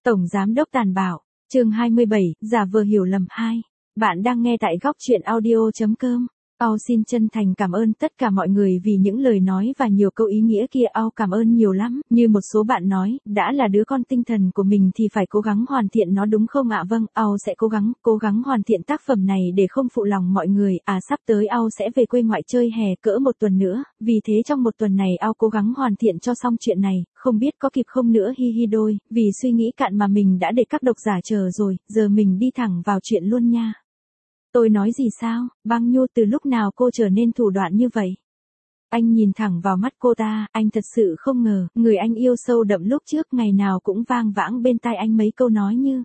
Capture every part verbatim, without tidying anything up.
Tổng Giám đốc tàn bạo, chương hai mươi bảy, giả vờ hiểu lầm hai. Bạn đang nghe tại góc truyện audio.com. Ao xin chân thành cảm ơn tất cả mọi người vì những lời nói và nhiều câu ý nghĩa kia. Ao cảm ơn nhiều lắm. Như một số bạn nói, đã là đứa con tinh thần của mình thì phải cố gắng hoàn thiện nó đúng không ạ? Vâng, Ao sẽ cố gắng, cố gắng hoàn thiện tác phẩm này để không phụ lòng mọi người. À sắp tới Ao sẽ về quê ngoại chơi hè cỡ một tuần nữa, vì thế trong một tuần này Ao cố gắng hoàn thiện cho xong chuyện này, không biết có kịp không nữa hi hi đôi, vì suy nghĩ cạn mà mình đã để các độc giả chờ rồi, giờ mình đi thẳng vào chuyện luôn nha. Tôi nói gì sao, Băng Nhu từ lúc nào cô trở nên thủ đoạn như vậy? Anh nhìn thẳng vào mắt cô ta, anh thật sự không ngờ, người anh yêu sâu đậm lúc trước ngày nào cũng vang vãng bên tai anh mấy câu nói như: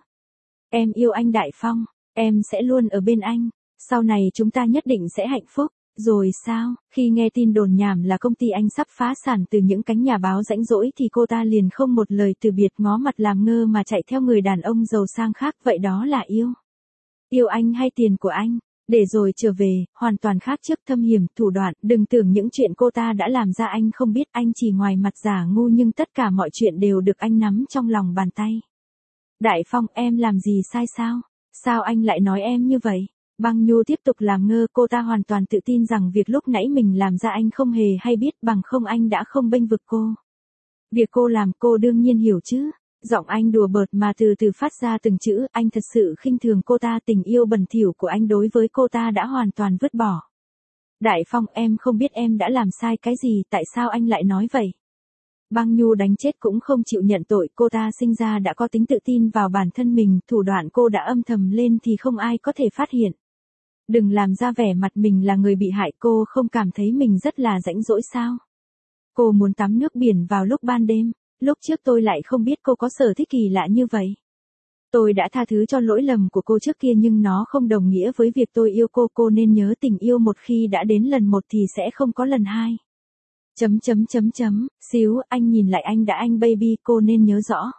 em yêu anh Đại Phong, em sẽ luôn ở bên anh, sau này chúng ta nhất định sẽ hạnh phúc. Rồi sao, khi nghe tin đồn nhảm là công ty anh sắp phá sản từ những cánh nhà báo rãnh rỗi thì cô ta liền không một lời từ biệt ngó mặt làm ngơ mà chạy theo người đàn ông giàu sang khác, vậy đó là yêu. Yêu anh hay tiền của anh, để rồi trở về, hoàn toàn khác trước thâm hiểm, thủ đoạn, đừng tưởng những chuyện cô ta đã làm ra anh không biết, anh chỉ ngoài mặt giả ngu nhưng tất cả mọi chuyện đều được anh nắm trong lòng bàn tay. Đại Phong, em làm gì sai sao? Sao anh lại nói em như vậy? Băng Nhu tiếp tục làm ngơ, cô ta hoàn toàn tự tin rằng việc lúc nãy mình làm ra anh không hề hay biết, bằng không anh đã không bênh vực cô. Việc cô làm cô đương nhiên hiểu chứ. Giọng anh đùa bợt mà từ từ phát ra từng chữ, anh thật sự khinh thường cô ta, tình yêu bẩn thỉu của anh đối với cô ta đã hoàn toàn vứt bỏ. Đại Phong, em không biết em đã làm sai cái gì, tại sao anh lại nói vậy? Băng Nhu đánh chết cũng không chịu nhận tội, cô ta sinh ra đã có tính tự tin vào bản thân mình, thủ đoạn cô đã âm thầm lên thì không ai có thể phát hiện. Đừng làm ra vẻ mặt mình là người bị hại, cô không cảm thấy mình rất là rãnh rỗi sao? Cô muốn tắm nước biển vào lúc ban đêm. Lúc trước tôi lại không biết cô có sở thích kỳ lạ như vậy. Tôi đã tha thứ cho lỗi lầm của cô trước kia nhưng nó không đồng nghĩa với việc tôi yêu cô. Cô nên nhớ tình yêu một khi đã đến lần một thì sẽ không có lần hai. Chấm chấm chấm chấm, xíu, anh nhìn lại anh đã, anh baby, cô nên nhớ rõ.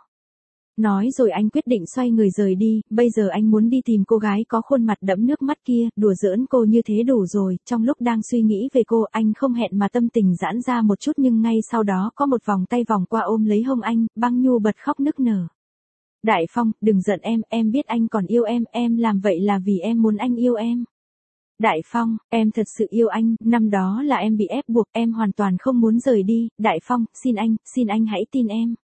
Nói rồi anh quyết định xoay người rời đi, bây giờ anh muốn đi tìm cô gái có khuôn mặt đẫm nước mắt kia, đùa giỡn cô như thế đủ rồi. Trong lúc đang suy nghĩ về cô, anh không hẹn mà tâm tình giãn ra một chút nhưng ngay sau đó có một vòng tay vòng qua ôm lấy hông anh, Băng Nhu bật khóc nức nở. Đại Phong, đừng giận em, em biết anh còn yêu em, em làm vậy là vì em muốn anh yêu em. Đại Phong, em thật sự yêu anh, năm đó là em bị ép buộc, em hoàn toàn không muốn rời đi. Đại Phong, xin anh, xin anh hãy tin em.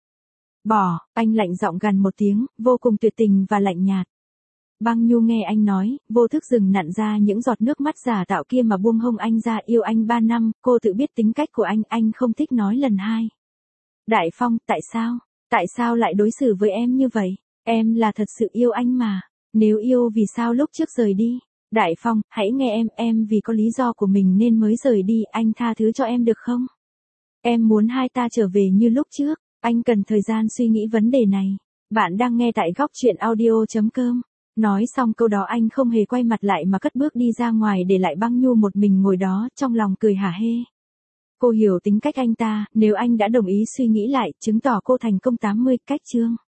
Bỏ, anh lạnh giọng gằn một tiếng, vô cùng tuyệt tình và lạnh nhạt. Băng Nhu nghe anh nói, vô thức dừng nặn ra những giọt nước mắt giả tạo kia mà buông hông anh ra. Yêu anh ba năm, cô tự biết tính cách của anh, anh không thích nói lần hai. Đại Phong, tại sao? Tại sao lại đối xử với em như vậy? Em là thật sự yêu anh mà. Nếu yêu vì sao lúc trước rời đi? Đại Phong, hãy nghe em, em vì có lý do của mình nên mới rời đi, anh tha thứ cho em được không? Em muốn hai ta trở về như lúc trước. Anh cần thời gian suy nghĩ vấn đề này. Bạn đang nghe tại góc truyện audio.com. Nói xong câu đó anh không hề quay mặt lại mà cất bước đi ra ngoài để lại Băng Nhu một mình ngồi đó, trong lòng cười hả hê. Cô hiểu tính cách anh ta, nếu anh đã đồng ý suy nghĩ lại, chứng tỏ cô thành công tám mươi, cách chương.